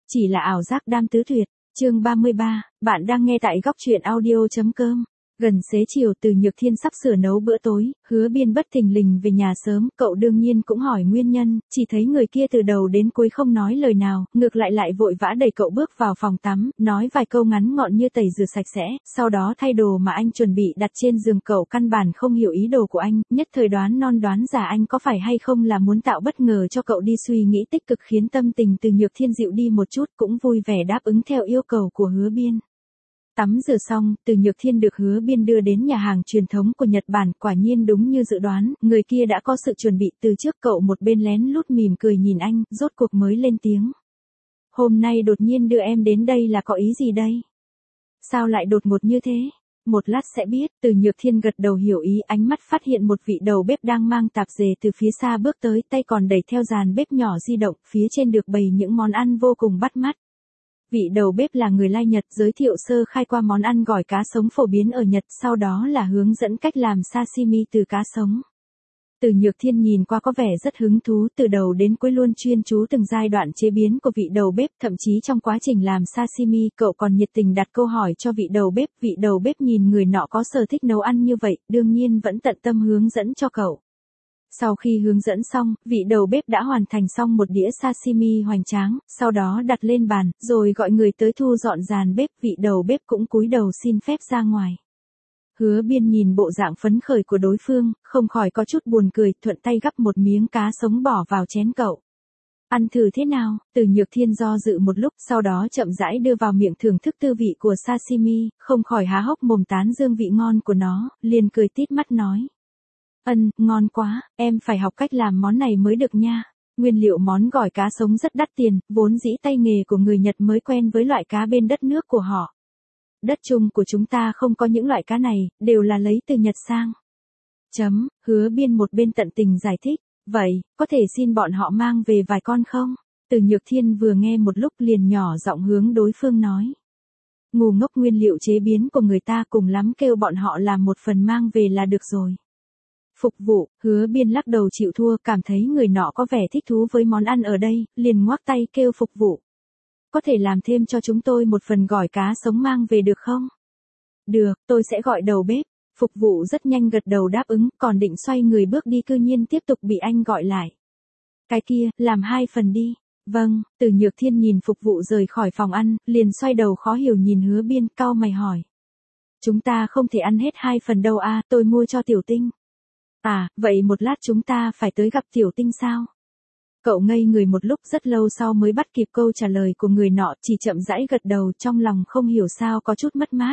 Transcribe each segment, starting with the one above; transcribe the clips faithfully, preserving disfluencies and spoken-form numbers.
chỉ là ảo giác đam tứ tuyệt. Chương ba mươi ba, bạn đang nghe tại góc truyện audio.com. Gần xế chiều Từ Nhược Thiên sắp sửa nấu bữa tối, Hứa Biên bất thình lình về nhà sớm, cậu đương nhiên cũng hỏi nguyên nhân, chỉ thấy người kia từ đầu đến cuối không nói lời nào, ngược lại lại vội vã đẩy cậu bước vào phòng tắm, nói vài câu ngắn gọn như tẩy rửa sạch sẽ, sau đó thay đồ mà anh chuẩn bị đặt trên giường. Cậu căn bản không hiểu ý đồ của anh, nhất thời đoán non đoán giả anh có phải hay không là muốn tạo bất ngờ cho cậu đi. Suy nghĩ tích cực khiến tâm tình Từ Nhược Thiên dịu đi một chút, cũng vui vẻ đáp ứng theo yêu cầu của Hứa Biên. Tắm rửa xong, Từ Nhược Thiên được Hứa Biên đưa đến nhà hàng truyền thống của Nhật Bản, quả nhiên đúng như dự đoán, người kia đã có sự chuẩn bị từ trước. Cậu một bên lén lút mỉm cười nhìn anh, rốt cuộc mới lên tiếng. Hôm nay đột nhiên đưa em đến đây là có ý gì đây? Sao lại đột ngột như thế? Một lát sẽ biết. Từ Nhược Thiên gật đầu hiểu ý, ánh mắt phát hiện một vị đầu bếp đang mang tạp dề từ phía xa bước tới, tay còn đẩy theo dàn bếp nhỏ di động, phía trên được bày những món ăn vô cùng bắt mắt. Vị đầu bếp là người Lai Nhật, giới thiệu sơ khai qua món ăn gỏi cá sống phổ biến ở Nhật, sau đó là hướng dẫn cách làm sashimi từ cá sống. Từ Nhược Thiên nhìn qua có vẻ rất hứng thú, từ đầu đến cuối luôn chuyên chú từng giai đoạn chế biến của vị đầu bếp, thậm chí trong quá trình làm sashimi, cậu còn nhiệt tình đặt câu hỏi cho vị đầu bếp. Vị đầu bếp nhìn người nọ có sở thích nấu ăn như vậy, đương nhiên vẫn tận tâm hướng dẫn cho cậu. Sau khi hướng dẫn xong, vị đầu bếp đã hoàn thành xong một đĩa sashimi hoành tráng, sau đó đặt lên bàn, rồi gọi người tới thu dọn dàn bếp. Vị đầu bếp cũng cúi đầu xin phép ra ngoài. Hứa Biên nhìn bộ dạng phấn khởi của đối phương, không khỏi có chút buồn cười, thuận tay gắp một miếng cá sống bỏ vào chén cậu. Ăn thử thế nào? Từ Nhược Thiên do dự một lúc, sau đó chậm rãi đưa vào miệng thưởng thức tư vị của sashimi, không khỏi há hốc mồm tán dương vị ngon của nó, liền cười tít mắt nói. Ân, ngon quá, em phải học cách làm món này mới được nha. Nguyên liệu món gỏi cá sống rất đắt tiền, vốn dĩ tay nghề của người Nhật mới quen với loại cá bên đất nước của họ. Đất chung của chúng ta không có những loại cá này, đều là lấy từ Nhật sang. Chấm, Hứa Biên một bên tận tình giải thích. Vậy, có thể xin bọn họ mang về vài con không? Từ Nhược Thiên vừa nghe một lúc liền nhỏ giọng hướng đối phương nói. Ngu ngốc, nguyên liệu chế biến của người ta, cùng lắm kêu bọn họ làm một phần mang về là được rồi. Phục vụ. Hứa Biên lắc đầu chịu thua, cảm thấy người nọ có vẻ thích thú với món ăn ở đây, liền ngoắc tay kêu phục vụ. Có thể làm thêm cho chúng tôi một phần gỏi cá sống mang về được không? Được, tôi sẽ gọi đầu bếp. Phục vụ rất nhanh gật đầu đáp ứng, còn định xoay người bước đi cư nhiên tiếp tục bị anh gọi lại. Cái kia, làm hai phần đi. Vâng. Từ Nhược Thiên nhìn phục vụ rời khỏi phòng ăn, liền xoay đầu khó hiểu nhìn Hứa Biên, cau mày hỏi. Chúng ta không thể ăn hết hai phần đâu à, tôi mua cho Tiểu Tinh. À, vậy một lát chúng ta phải tới gặp Tiểu Tinh sao? Cậu ngây người một lúc, rất lâu sau mới bắt kịp câu trả lời của người nọ, chỉ chậm rãi gật đầu, trong lòng không hiểu sao có chút mất mát.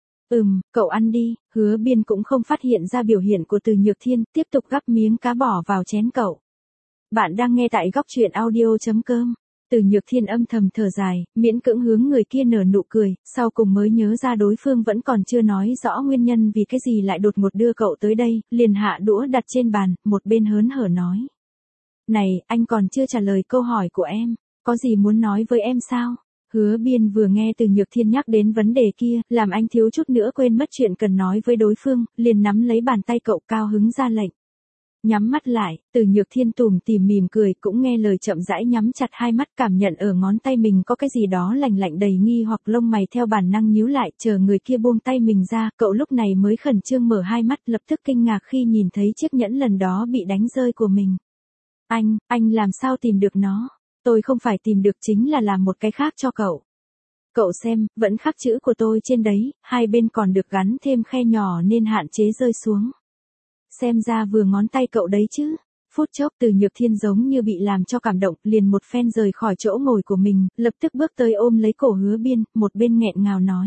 Ừm, cậu ăn đi. Hứa Biên cũng không phát hiện ra biểu hiện của Từ Nhược Thiên, tiếp tục gắp miếng cá bỏ vào chén cậu. Bạn đang nghe tại góc truyện audio.com. Từ Nhược Thiên âm thầm thở dài, miễn cưỡng hướng người kia nở nụ cười, sau cùng mới nhớ ra đối phương vẫn còn chưa nói rõ nguyên nhân vì cái gì lại đột ngột đưa cậu tới đây, liền hạ đũa đặt trên bàn, một bên hớn hở nói. Này, anh còn chưa trả lời câu hỏi của em, có gì muốn nói với em sao? Hứa Biên vừa nghe Từ Nhược Thiên nhắc đến vấn đề kia, làm anh thiếu chút nữa quên mất chuyện cần nói với đối phương, liền nắm lấy bàn tay cậu cao hứng ra lệnh. Nhắm mắt lại, Từ Nhược Thiên tủm tỉm mỉm cười, cũng nghe lời chậm rãi nhắm chặt hai mắt, cảm nhận ở ngón tay mình có cái gì đó lạnh lạnh đầy nghi hoặc, lông mày theo bản năng nhíu lại, chờ người kia buông tay mình ra, cậu lúc này mới khẩn trương mở hai mắt, lập tức kinh ngạc khi nhìn thấy chiếc nhẫn lần đó bị đánh rơi của mình. Anh, anh làm sao tìm được nó? Tôi không phải tìm được, chính là làm một cái khác cho cậu. Cậu xem, vẫn khắc chữ của tôi trên đấy, hai bên còn được gắn thêm khe nhỏ nên hạn chế rơi xuống. Xem ra vừa ngón tay cậu đấy chứ. Phút chốc Từ Nhược Thiên giống như bị làm cho cảm động, liền một phen rời khỏi chỗ ngồi của mình, lập tức bước tới ôm lấy cổ Hứa Biên, một bên nghẹn ngào nói.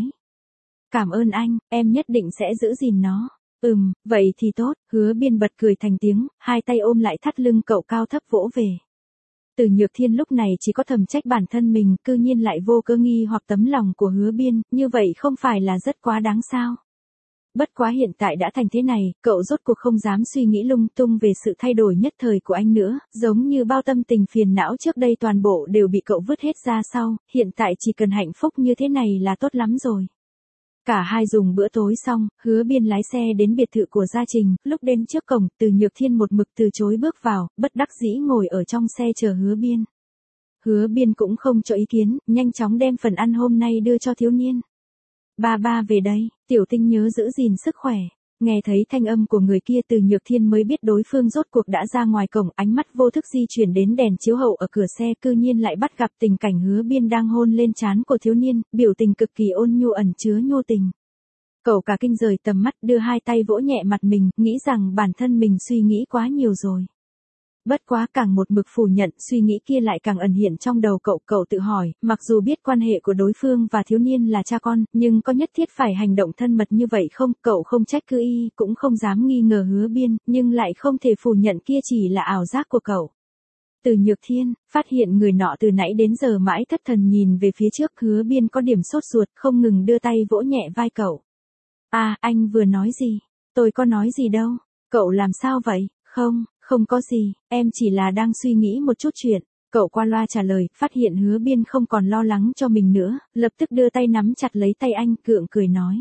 Cảm ơn anh, em nhất định sẽ giữ gìn nó. Ừm, vậy thì tốt. Hứa Biên bật cười thành tiếng, hai tay ôm lại thắt lưng cậu cao thấp vỗ về. Từ Nhược Thiên lúc này chỉ có thầm trách bản thân mình, cư nhiên lại vô cơ nghi hoặc tấm lòng của Hứa Biên, như vậy không phải là rất quá đáng sao? Bất quá hiện tại đã thành thế này, cậu rốt cuộc không dám suy nghĩ lung tung về sự thay đổi nhất thời của anh nữa, giống như bao tâm tình phiền não trước đây toàn bộ đều bị cậu vứt hết ra sau, hiện tại chỉ cần hạnh phúc như thế này là tốt lắm rồi. Cả hai dùng bữa tối xong, Hứa Biên lái xe đến biệt thự của Gia Trình, lúc đến trước cổng, Từ Nhược Thiên một mực từ chối bước vào, bất đắc dĩ ngồi ở trong xe chờ Hứa Biên. Hứa Biên cũng không cho ý kiến, nhanh chóng đem phần ăn hôm nay đưa cho thiếu niên. Ba ba về đây, Tiểu Tinh nhớ giữ gìn sức khỏe. Nghe thấy thanh âm của người kia Từ Nhược Thiên mới biết đối phương rốt cuộc đã ra ngoài cổng, ánh mắt vô thức di chuyển đến đèn chiếu hậu ở cửa xe, cư nhiên lại bắt gặp tình cảnh Hứa Biên đang hôn lên trán của thiếu niên, biểu tình cực kỳ ôn nhu ẩn chứa nhu tình. Cậu cả kinh rời tầm mắt, đưa hai tay vỗ nhẹ mặt mình, nghĩ rằng bản thân mình suy nghĩ quá nhiều rồi. Bất quá càng một mực phủ nhận, suy nghĩ kia lại càng ẩn hiện trong đầu cậu. Cậu tự hỏi, mặc dù biết quan hệ của đối phương và thiếu niên là cha con, nhưng có nhất thiết phải hành động thân mật như vậy không? Cậu không trách cứ y, cũng không dám nghi ngờ Hứa Biên, nhưng lại không thể phủ nhận kia chỉ là ảo giác của cậu. Từ Nhược Thiên, phát hiện người nọ từ nãy đến giờ mãi thất thần nhìn về phía trước, Hứa Biên có điểm sốt ruột, không ngừng đưa tay vỗ nhẹ vai cậu. À, anh vừa nói gì? Tôi có nói gì đâu. Cậu làm sao vậy? Không, không có gì, em chỉ là đang suy nghĩ một chút chuyện. Cậu qua loa trả lời, phát hiện Hứa Biên không còn lo lắng cho mình nữa, lập tức đưa tay nắm chặt lấy tay anh, gượng cười nói.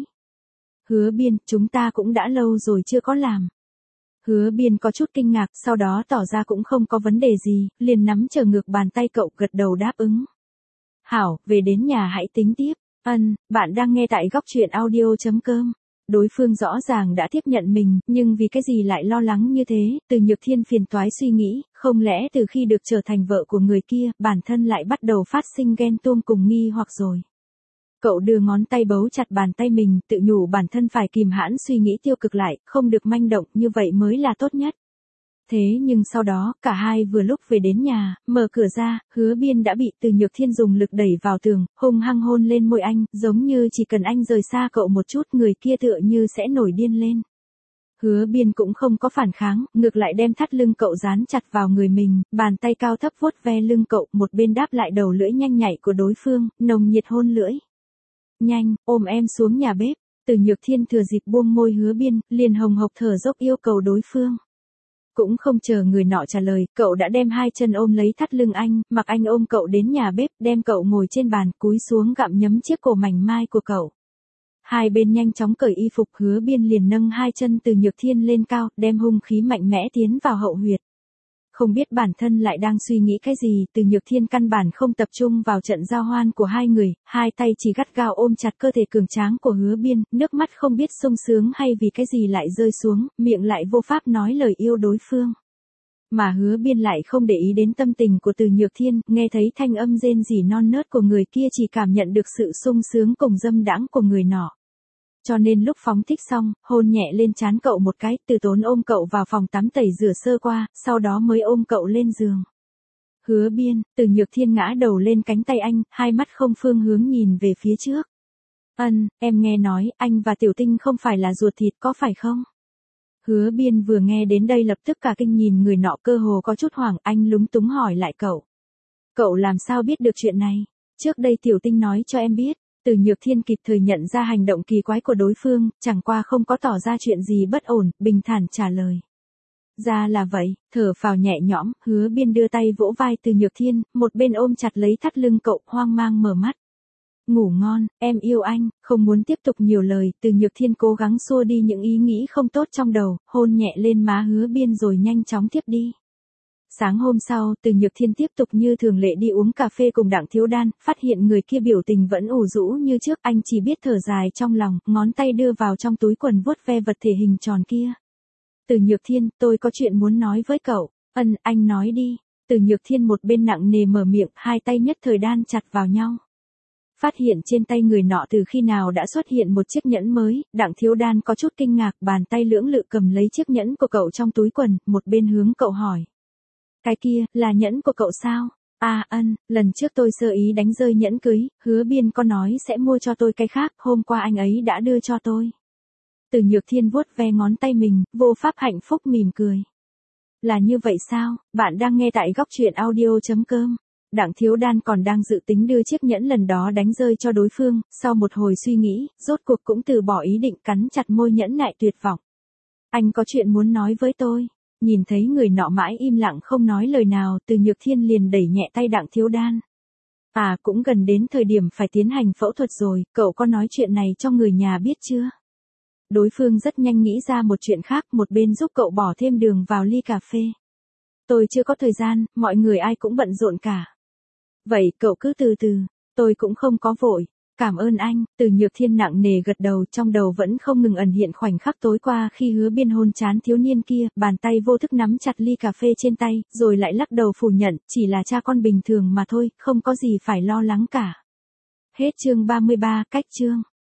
Hứa Biên, chúng ta cũng đã lâu rồi chưa có làm. Hứa Biên có chút kinh ngạc, sau đó tỏ ra cũng không có vấn đề gì, liền nắm trở ngược bàn tay cậu, gật đầu đáp ứng. Hảo, về đến nhà hãy tính tiếp. Ân, bạn đang nghe tại góc truyện audio chấm com. Đối phương rõ ràng đã tiếp nhận mình, nhưng vì cái gì lại lo lắng như thế? Từ Nhược Thiên phiền toái suy nghĩ, không lẽ từ khi được trở thành vợ của người kia, bản thân lại bắt đầu phát sinh ghen tuông cùng nghi hoặc rồi. Cậu đưa ngón tay bấu chặt bàn tay mình, tự nhủ bản thân phải kìm hãn suy nghĩ tiêu cực lại, không được manh động, như vậy mới là tốt nhất. Thế nhưng sau đó, cả hai vừa lúc về đến nhà, mở cửa ra, Hứa Biên đã bị Từ Nhược Thiên dùng lực đẩy vào tường, hung hăng hôn lên môi anh, giống như chỉ cần anh rời xa cậu một chút, người kia tựa như sẽ nổi điên lên. Hứa Biên cũng không có phản kháng, ngược lại đem thắt lưng cậu dán chặt vào người mình, bàn tay cao thấp vuốt ve lưng cậu, một bên đáp lại đầu lưỡi nhanh nhạy của đối phương, nồng nhiệt hôn lưỡi. Nhanh, ôm em xuống nhà bếp. Từ Nhược Thiên thừa dịp buông môi Hứa Biên, liền hồng hộc thở dốc yêu cầu đối phương. Cũng không chờ người nọ trả lời, cậu đã đem hai chân ôm lấy thắt lưng anh, mặc anh ôm cậu đến nhà bếp, đem cậu ngồi trên bàn, cúi xuống gặm nhấm chiếc cổ mảnh mai của cậu. Hai bên nhanh chóng cởi y phục, Hứa Biên liền nâng hai chân Từ Nhược Thiên lên cao, đem hung khí mạnh mẽ tiến vào hậu huyệt. Không biết bản thân lại đang suy nghĩ cái gì, Từ Nhược Thiên căn bản không tập trung vào trận giao hoan của hai người, hai tay chỉ gắt gao ôm chặt cơ thể cường tráng của Hứa Biên, nước mắt không biết sung sướng hay vì cái gì lại rơi xuống, miệng lại vô pháp nói lời yêu đối phương. Mà Hứa Biên lại không để ý đến tâm tình của Từ Nhược Thiên, nghe thấy thanh âm rên rỉ non nớt của người kia chỉ cảm nhận được sự sung sướng cùng dâm đãng của người nọ. Cho nên lúc phóng thích xong, hôn nhẹ lên trán cậu một cái, Từ Tốn ôm cậu vào phòng tắm tẩy rửa sơ qua, sau đó mới ôm cậu lên giường. Hứa Biên, Từ Nhược Thiên ngã đầu lên cánh tay anh, hai mắt không phương hướng nhìn về phía trước. Ân, em nghe nói, anh và Tiểu Tinh không phải là ruột thịt có phải không? Hứa Biên vừa nghe đến đây lập tức cả kinh nhìn người nọ, cơ hồ có chút hoảng, anh lúng túng hỏi lại cậu. Cậu làm sao biết được chuyện này? Trước đây Tiểu Tinh nói cho em biết. Từ Nhược Thiên kịp thời nhận ra hành động kỳ quái của đối phương, chẳng qua không có tỏ ra chuyện gì bất ổn, bình thản trả lời. Ra là vậy, thở phào nhẹ nhõm, Hứa Biên đưa tay vỗ vai Từ Nhược Thiên, một bên ôm chặt lấy thắt lưng cậu, hoang mang mở mắt. Ngủ ngon, em yêu anh, không muốn tiếp tục nhiều lời, Từ Nhược Thiên cố gắng xua đi những ý nghĩ không tốt trong đầu, hôn nhẹ lên má Hứa Biên rồi nhanh chóng tiếp đi. Sáng hôm sau, Từ Nhược Thiên tiếp tục như thường lệ đi uống cà phê cùng Đặng Thiếu Đan, phát hiện người kia biểu tình vẫn ủ rũ như trước, anh chỉ biết thở dài trong lòng, ngón tay đưa vào trong túi quần vuốt ve vật thể hình tròn kia. Từ Nhược Thiên, tôi có chuyện muốn nói với cậu. Ân, anh nói đi. Từ Nhược Thiên một bên nặng nề mở miệng, hai tay nhất thời đan chặt vào nhau. Phát hiện trên tay người nọ từ khi nào đã xuất hiện một chiếc nhẫn mới, Đặng Thiếu Đan có chút kinh ngạc, bàn tay lưỡng lự cầm lấy chiếc nhẫn của cậu trong túi quần, một bên hướng cậu hỏi. Cái kia, là nhẫn của cậu sao? À ân, lần trước tôi sơ ý đánh rơi nhẫn cưới, Hứa Biên có nói sẽ mua cho tôi cái khác, hôm qua anh ấy đã đưa cho tôi. Từ Nhược Thiên vuốt ve ngón tay mình, vô pháp hạnh phúc mỉm cười. Là như vậy sao? Bạn đang nghe tại góc truyện audio chấm com. Đặng Thiếu Đan còn đang dự tính đưa chiếc nhẫn lần đó đánh rơi cho đối phương, sau một hồi suy nghĩ, rốt cuộc cũng từ bỏ ý định, cắn chặt môi nhẫn nại tuyệt vọng. Anh có chuyện muốn nói với tôi. Nhìn thấy người nọ mãi im lặng không nói lời nào, Từ Nhược Thiên liền đẩy nhẹ tay Đặng Thiếu Đan. À, cũng gần đến thời điểm phải tiến hành phẫu thuật rồi, cậu có nói chuyện này cho người nhà biết chưa? Đối phương rất nhanh nghĩ ra một chuyện khác, một bên giúp cậu bỏ thêm đường vào ly cà phê. Tôi chưa có thời gian, mọi người ai cũng bận rộn cả. Vậy cậu cứ từ từ, tôi cũng không có vội. Cảm ơn anh, Từ Nhược Thiên nặng nề gật đầu, trong đầu vẫn không ngừng ẩn hiện khoảnh khắc tối qua khi Hứa Biên hôn chán thiếu niên kia, bàn tay vô thức nắm chặt ly cà phê trên tay, rồi lại lắc đầu phủ nhận, chỉ là cha con bình thường mà thôi, không có gì phải lo lắng cả. Hết chương ba mươi ba, cách chương.